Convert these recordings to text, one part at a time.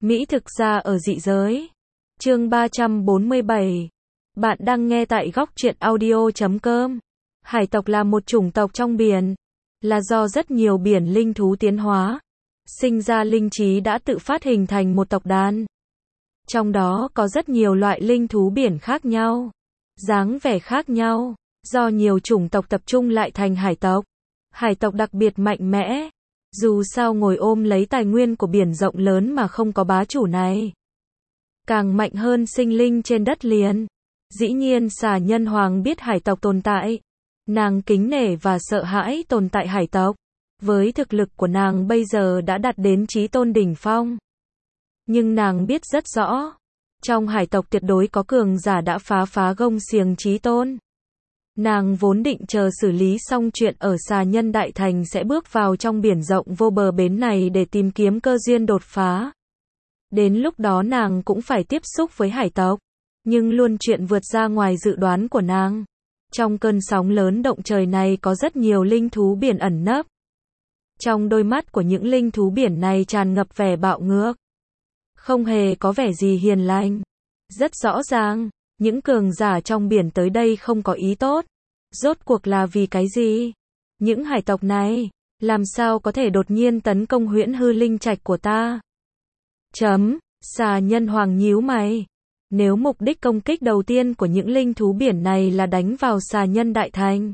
Mỹ thực ra ở dị giới. Chương 347. Bạn đang nghe tại góc truyện audio.com. Hải tộc là một chủng tộc trong biển, là do rất nhiều biển linh thú tiến hóa, sinh ra linh trí đã tự phát hình thành một tộc đàn. Trong đó có rất nhiều loại linh thú biển khác nhau, dáng vẻ khác nhau, do nhiều chủng tộc tập trung lại thành hải tộc. Hải tộc đặc biệt mạnh mẽ, dù sao ngồi ôm lấy tài nguyên của biển rộng lớn mà không có bá chủ này. Càng mạnh hơn sinh linh trên đất liền. Dĩ nhiên Xà Nhân Hoàng biết hải tộc tồn tại. Nàng kính nể và sợ hãi tồn tại hải tộc. Với thực lực của nàng bây giờ đã đạt đến chí tôn đỉnh phong. Nhưng nàng biết rất rõ, trong hải tộc tuyệt đối có cường giả đã phá gông xiềng chí tôn. Nàng vốn định chờ xử lý xong chuyện ở Xà Nhân Đại Thành sẽ bước vào trong biển rộng vô bờ bến này để tìm kiếm cơ duyên đột phá. Đến lúc đó nàng cũng phải tiếp xúc với hải tộc. Nhưng luôn chuyện vượt ra ngoài dự đoán của nàng. Trong cơn sóng lớn động trời này có rất nhiều linh thú biển ẩn nấp. Trong đôi mắt của những linh thú biển này tràn ngập vẻ bạo ngược. Không hề có vẻ gì hiền lành. Rất rõ ràng, những cường giả trong biển tới đây không có ý tốt. Rốt cuộc là vì cái gì? Những hải tộc này, làm sao có thể đột nhiên tấn công Huyễn Hư Linh Trạch của ta? Xà Nhân Hoàng nhíu mày. Nếu mục đích công kích đầu tiên của những linh thú biển này là đánh vào Xà Nhân Đại Thành.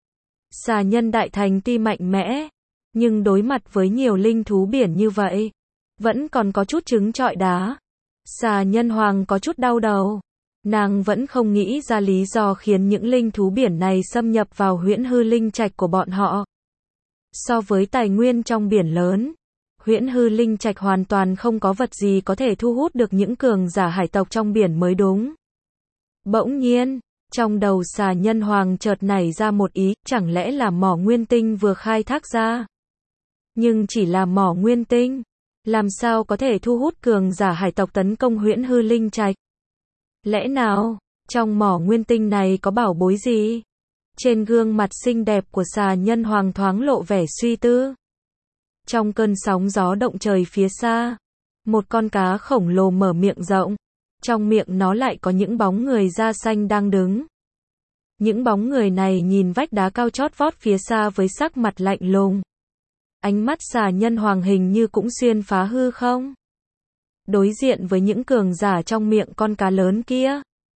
Xà Nhân Đại Thành tuy mạnh mẽ, nhưng đối mặt với nhiều linh thú biển như vậy, vẫn còn có chút trứng trọi đá. Xà Nhân Hoàng có chút đau đầu. Nàng vẫn không nghĩ ra lý do khiến những linh thú biển này xâm nhập vào Huyễn Hư Linh Trạch của bọn họ. So với tài nguyên trong biển lớn, Huyễn Hư Linh Trạch hoàn toàn không có vật gì có thể thu hút được những cường giả hải tộc trong biển mới đúng. Bỗng nhiên, trong đầu Xà Nhân Hoàng chợt nảy ra một ý, chẳng lẽ là mỏ nguyên tinh vừa khai thác ra? Nhưng chỉ là mỏ nguyên tinh, làm sao có thể thu hút cường giả hải tộc tấn công Huyễn Hư Linh Trạch? Lẽ nào, trong mỏ nguyên tinh này có bảo bối gì? Trên gương mặt xinh đẹp của Xà Nhân Hoàng thoáng lộ vẻ suy tư. Trong cơn sóng gió động trời phía xa, một con cá khổng lồ mở miệng rộng. Trong miệng nó lại có những bóng người da xanh đang đứng. Những bóng người này nhìn vách đá cao chót vót phía xa với sắc mặt lạnh lùng. Ánh mắt Xà Nhân Hoàng hình như cũng xuyên phá hư không? Đối diện với những cường giả trong miệng con cá lớn kia,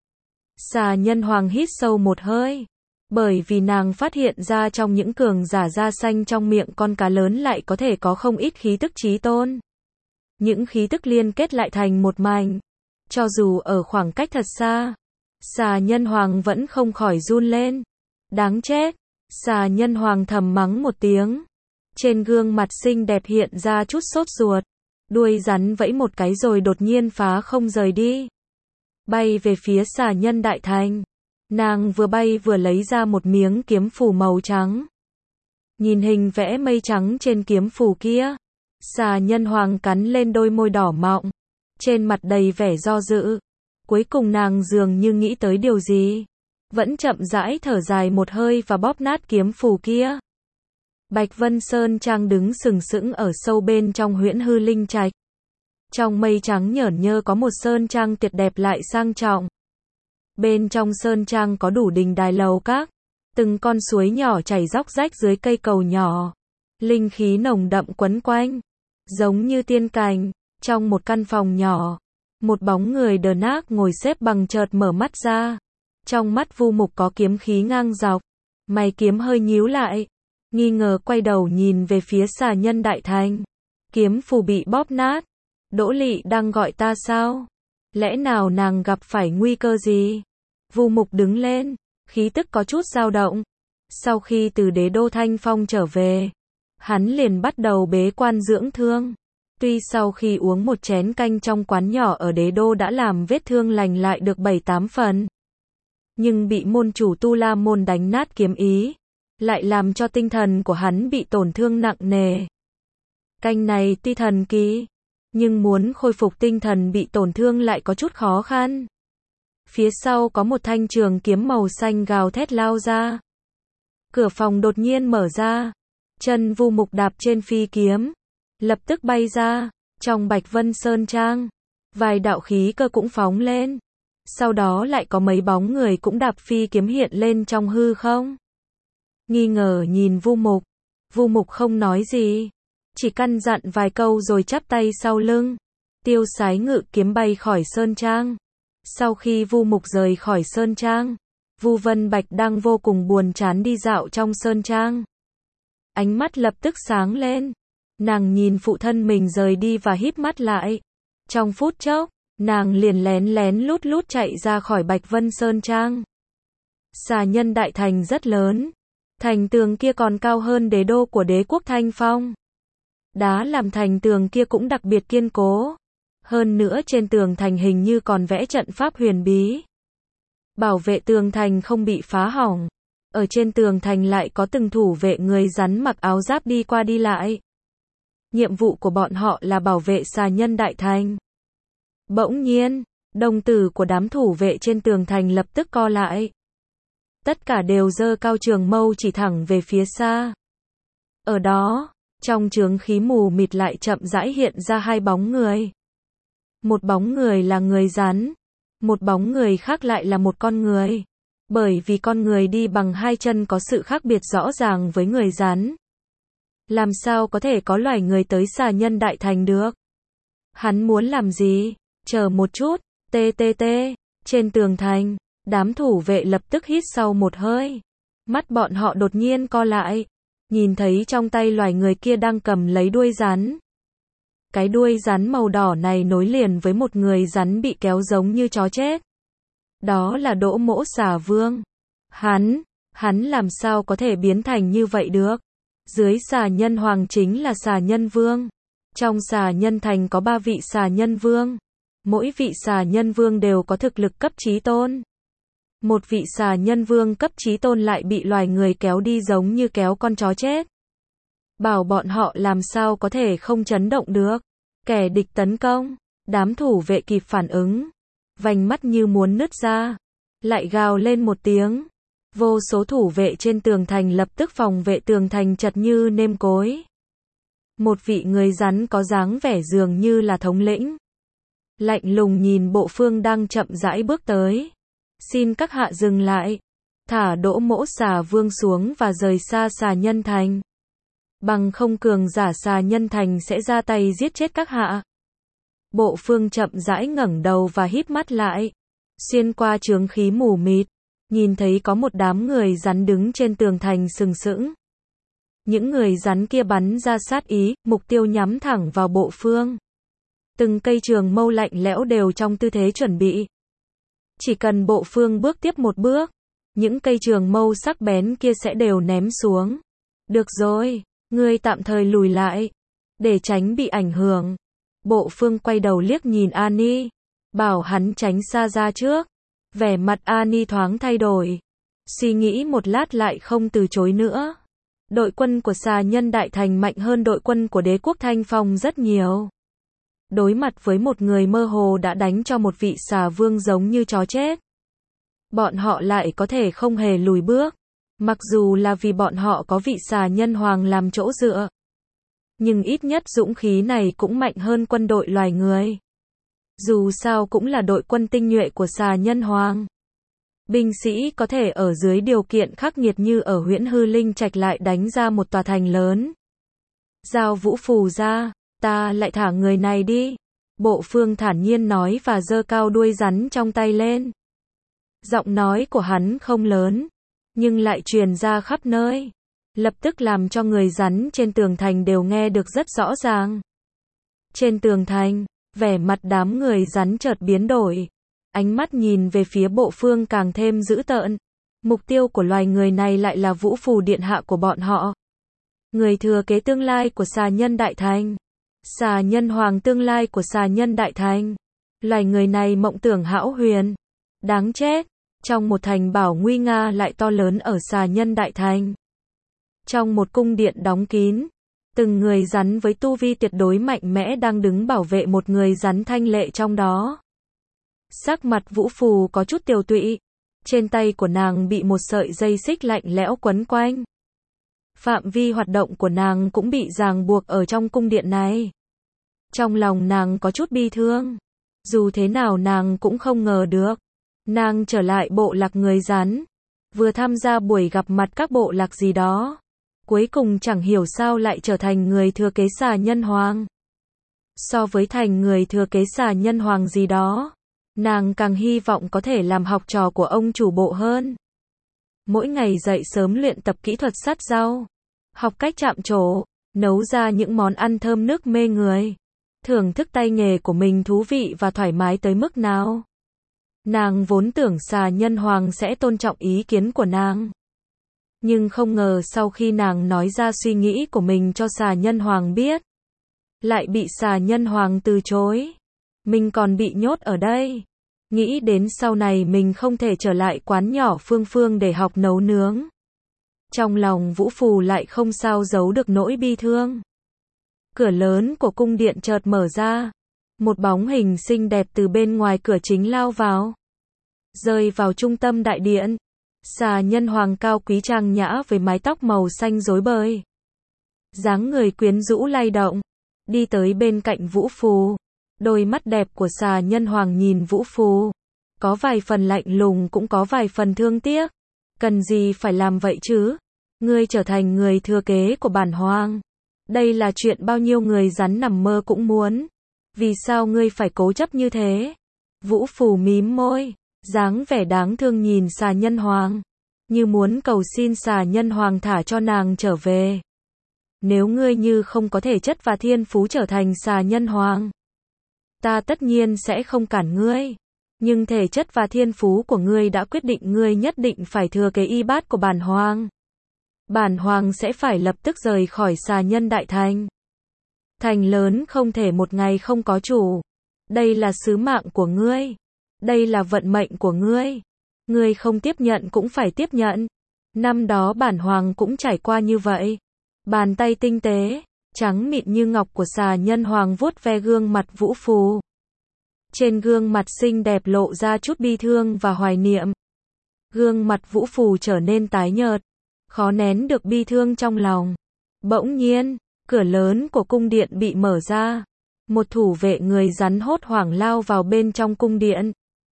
Xà Nhân Hoàng hít sâu một hơi. Bởi vì nàng phát hiện ra trong những cường giả da xanh trong miệng con cá lớn lại có thể có không ít khí tức chí tôn. Những khí tức liên kết lại thành một mảnh. Cho dù ở khoảng cách thật xa, Xà Nhân Hoàng vẫn không khỏi run lên. Đáng chết! Xà Nhân Hoàng thầm mắng một tiếng. Trên gương mặt xinh đẹp hiện ra chút sốt ruột. Đuôi rắn vẫy một cái rồi đột nhiên phá không rời đi. Bay về phía Xà Nhân Đại Thành. Nàng vừa bay vừa lấy ra một miếng kiếm phù màu trắng. Nhìn hình vẽ mây trắng trên kiếm phù kia, Xà Nhân Hoàng cắn lên đôi môi đỏ mọng, trên mặt đầy vẻ do dự. Cuối cùng nàng dường như nghĩ tới điều gì, vẫn chậm rãi thở dài một hơi và bóp nát kiếm phù kia. Bạch Vân Sơn Trang đứng sừng sững ở sâu bên trong Huyễn Hư Linh Trạch. Trong mây trắng nhởn nhơ có một sơn trang tuyệt đẹp lại sang trọng. Bên trong sơn trang có đủ đình đài lầu các, từng con suối nhỏ chảy róc rách dưới cây cầu nhỏ. Linh khí nồng đậm quấn quanh, giống như tiên cảnh. Trong một căn phòng nhỏ, một bóng người đờ nác ngồi xếp bằng chợt mở mắt ra. Trong mắt Vu Mục có kiếm khí ngang dọc, mày kiếm hơi nhíu lại, nghi ngờ quay đầu nhìn về phía Xà Nhân Đại Thành. Kiếm phù bị bóp nát. Đỗ Lị đang gọi ta sao? Lẽ nào nàng gặp phải nguy cơ gì? Vu Mục đứng lên, khí tức có chút dao động. Sau khi từ đế đô Thanh Phong trở về, hắn liền bắt đầu bế quan dưỡng thương. Tuy sau khi uống một chén canh trong quán nhỏ ở đế đô đã làm vết thương lành lại được 7-8 phần, nhưng bị môn chủ Tu La Môn đánh nát kiếm ý, lại làm cho tinh thần của hắn bị tổn thương nặng nề. Canh này tuy thần kỳ, nhưng muốn khôi phục tinh thần bị tổn thương lại có chút khó khăn. Phía sau có một thanh trường kiếm màu xanh gào thét lao ra. Cửa phòng đột nhiên mở ra. Chân Vu Mục đạp trên phi kiếm, lập tức bay ra. Trong Bạch Vân Sơn Trang, vài đạo khí cơ cũng phóng lên. Sau đó lại có mấy bóng người cũng đạp phi kiếm hiện lên trong hư không. Nghi ngờ nhìn Vu Mục. Vu Mục không nói gì, chỉ căn dặn vài câu rồi chắp tay sau lưng, tiêu sái ngự kiếm bay khỏi Sơn Trang. Sau khi Vu Mục rời khỏi Sơn Trang, Vu Vân Bạch đang vô cùng buồn chán đi dạo trong Sơn Trang. Ánh mắt lập tức sáng lên. Nàng nhìn phụ thân mình rời đi và híp mắt lại. Trong phút chốc, nàng liền lén lén lút lút chạy ra khỏi Bạch Vân Sơn Trang. Xà Nhân Đại Thành rất lớn. Thành tường kia còn cao hơn đế đô của đế quốc Thanh Phong. Đá làm thành tường kia cũng đặc biệt kiên cố. Hơn nữa trên tường thành hình như còn vẽ trận pháp huyền bí. Bảo vệ tường thành không bị phá hỏng. Ở trên tường thành lại có từng thủ vệ người rắn mặc áo giáp đi qua đi lại. Nhiệm vụ của bọn họ là bảo vệ Xà Nhân Đại Thành. Bỗng nhiên, đồng tử của đám thủ vệ trên tường thành lập tức co lại. Tất cả đều giơ cao trường mâu chỉ thẳng về phía xa. Ở đó, trong chướng khí mù mịt lại chậm rãi hiện ra hai bóng người. Một bóng người là người rắn, một bóng người khác lại là một con người. Bởi vì con người đi bằng hai chân có sự khác biệt rõ ràng với người rắn. Làm sao có thể có loài người tới Xà Nhân Đại Thành được? Hắn muốn làm gì? Chờ một chút, TTT, trên tường thành, đám thủ vệ lập tức hít sâu một hơi. Mắt bọn họ đột nhiên co lại, nhìn thấy trong tay loài người kia đang cầm lấy đuôi rắn. Cái đuôi rắn màu đỏ này nối liền với một người rắn bị kéo giống như chó chết. Đó là Đỗ Mỗ Xà Vương. Hắn làm sao có thể biến thành như vậy được? Dưới Xà Nhân Hoàng chính là Xà Nhân Vương. Trong Xà Nhân Thành có 3 vị Xà Nhân Vương. Mỗi vị Xà Nhân Vương đều có thực lực cấp chí tôn. Một vị Xà Nhân Vương cấp chí tôn lại bị loài người kéo đi giống như kéo con chó chết. Bảo bọn họ làm sao có thể không chấn động được. Kẻ địch tấn công, đám thủ vệ kịp phản ứng, vành mắt như muốn nứt ra, lại gào lên một tiếng. Vô số thủ vệ trên tường thành lập tức phòng vệ tường thành chật như nêm cối. Một vị người rắn có dáng vẻ dường như là thống lĩnh, lạnh lùng nhìn Bộ Phương đang chậm rãi bước tới. Xin các hạ dừng lại, thả Đỗ Mỗ Xà Vương xuống và rời xa Xà Nhân Thành. Bằng không cường giả Xà Nhân Thành sẽ ra tay giết chết các hạ. Bộ Phương chậm rãi ngẩng đầu và híp mắt lại. Xuyên qua chướng khí mù mịt, nhìn thấy có một đám người rắn đứng trên tường thành sừng sững. Những người rắn kia bắn ra sát ý, mục tiêu nhắm thẳng vào Bộ Phương. Từng cây trường mâu lạnh lẽo đều trong tư thế chuẩn bị. Chỉ cần Bộ Phương bước tiếp một bước, những cây trường mâu sắc bén kia sẽ đều ném xuống. Được rồi, ngươi tạm thời lùi lại, để tránh bị ảnh hưởng. Bộ Phương quay đầu liếc nhìn Ani, bảo hắn tránh xa ra trước. Vẻ mặt Ani thoáng thay đổi. Suy nghĩ một lát lại không từ chối nữa. Đội quân của Xà Nhân Đại Thành mạnh hơn đội quân của đế quốc Thanh Phong rất nhiều. Đối mặt với một người mơ hồ đã đánh cho một vị xà vương giống như chó chết. Bọn họ lại có thể không hề lùi bước. Mặc dù là vì bọn họ có vị Xà Nhân Hoàng làm chỗ dựa. Nhưng ít nhất dũng khí này cũng mạnh hơn quân đội loài người. Dù sao cũng là đội quân tinh nhuệ của Xà Nhân Hoàng. Binh sĩ có thể ở dưới điều kiện khắc nghiệt như ở Huyễn Hư Linh Trạch lại đánh ra một tòa thành lớn. Giao vũ phù ra, ta lại thả người này đi. Bộ Phương thản nhiên nói và giơ cao đuôi rắn trong tay lên. Giọng nói của hắn không lớn, nhưng lại truyền ra khắp nơi. Lập tức làm cho người rắn trên tường thành đều nghe được rất rõ ràng. Trên tường thành, vẻ mặt đám người rắn chợt biến đổi. Ánh mắt nhìn về phía Bộ Phương càng thêm dữ tợn. Mục tiêu của loài người này lại là Vũ Phù Điện Hạ của bọn họ. Người thừa kế tương lai của Xà Nhân Đại Thành. Xà Nhân Hoàng tương lai của Xà Nhân Đại Thành. Loài người này mộng tưởng hão huyền. Đáng chết. Trong một thành bảo nguy nga lại to lớn ở Xà Nhân Đại Thành. Trong một cung điện đóng kín, từng người rắn với tu vi tuyệt đối mạnh mẽ đang đứng bảo vệ một người rắn thanh lệ trong đó. Sắc mặt Vũ Phù có chút tiều tụy, trên tay của nàng bị một sợi dây xích lạnh lẽo quấn quanh. Phạm vi hoạt động của nàng cũng bị ràng buộc ở trong cung điện này. Trong lòng nàng có chút bi thương. Dù thế nào nàng cũng không ngờ được. Nàng trở lại bộ lạc người rắn. Vừa tham gia buổi gặp mặt các bộ lạc gì đó. Cuối cùng chẳng hiểu sao lại trở thành người thừa kế xà nhân hoàng. So với thành người thừa kế xà nhân hoàng gì đó, nàng càng hy vọng có thể làm học trò của ông chủ bộ hơn. Mỗi ngày dậy sớm luyện tập kỹ thuật sắt rau, học cách chạm trổ, nấu ra những món ăn thơm nức mê người. Thưởng thức tay nghề của mình thú vị và thoải mái tới mức nào. Nàng vốn tưởng xà nhân hoàng sẽ tôn trọng ý kiến của nàng. Nhưng không ngờ sau khi nàng nói ra suy nghĩ của mình cho xà nhân hoàng biết, lại bị xà nhân hoàng từ chối. Mình còn bị nhốt ở đây. Nghĩ đến sau này mình không thể trở lại quán nhỏ Phương Phương để học nấu nướng. Trong lòng Vũ Phù lại không sao giấu được nỗi bi thương. Cửa lớn của cung điện chợt mở ra. Một bóng hình xinh đẹp từ bên ngoài cửa chính lao vào. Rơi vào trung tâm đại điện. Xà nhân hoàng cao quý trang nhã với mái tóc màu xanh rối bời. Dáng người quyến rũ lay động. Đi tới bên cạnh Vũ Phù. Đôi mắt đẹp của xà nhân hoàng nhìn Vũ Phù. Có vài phần lạnh lùng cũng có vài phần thương tiếc. Cần gì phải làm vậy chứ? Ngươi trở thành người thừa kế của bản hoàng. Đây là chuyện bao nhiêu người rắn nằm mơ cũng muốn. Vì sao ngươi phải cố chấp như thế? Vũ Phù mím môi, dáng vẻ đáng thương nhìn xà nhân hoàng. Như muốn cầu xin xà nhân hoàng thả cho nàng trở về. Nếu ngươi như không có thể chất và thiên phú trở thành xà nhân hoàng, ta tất nhiên sẽ không cản ngươi. Nhưng thể chất và thiên phú của ngươi đã quyết định ngươi nhất định phải thừa kế y bát của bản hoàng. Bản hoàng sẽ phải lập tức rời khỏi xà nhân đại thành. Thành lớn không thể một ngày không có chủ. Đây là sứ mạng của ngươi. Đây là vận mệnh của ngươi. Ngươi không tiếp nhận cũng phải tiếp nhận. Năm đó bản hoàng cũng trải qua như vậy. Bàn tay tinh tế, trắng mịn như ngọc của xà nhân hoàng vuốt ve gương mặt Vũ Phù. Trên gương mặt xinh đẹp lộ ra chút bi thương và hoài niệm. Gương mặt Vũ Phù trở nên tái nhợt, khó nén được bi thương trong lòng. Bỗng nhiên, cửa lớn của cung điện bị mở ra. Một thủ vệ người rắn hốt hoảng lao vào bên trong cung điện.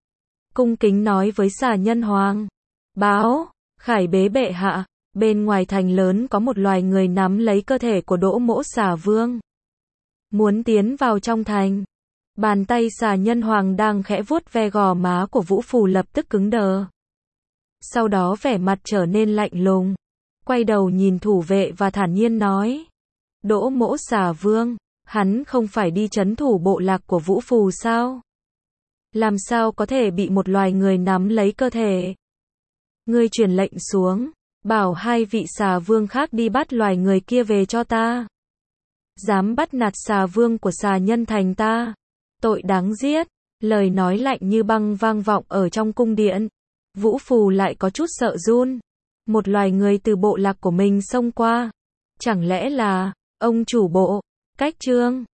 Cung kính nói với xà nhân hoàng. Báo, Khải bế bệ hạ, bên ngoài thành lớn có một loài người nắm lấy cơ thể của Đỗ Mỗ Xà Vương. Muốn tiến vào trong thành. Bàn tay xà nhân hoàng đang khẽ vuốt ve gò má của Vũ Phù lập tức cứng đờ. Sau đó vẻ mặt trở nên lạnh lùng. Quay đầu nhìn thủ vệ và thản nhiên nói. Đỗ Mỗ Xà Vương, hắn không phải đi trấn thủ bộ lạc của Vũ Phù sao? Làm sao có thể bị một loài người nắm lấy cơ thể? Ngươi truyền lệnh xuống, bảo hai vị xà vương khác đi bắt loài người kia về cho ta. Dám bắt nạt xà vương của xà nhân thành ta, tội đáng giết. Lời nói lạnh như băng vang vọng ở trong cung điện. Vũ Phù lại có chút sợ run. Một loài người từ bộ lạc của mình xông qua. Chẳng lẽ là ông chủ bộ? Cách chương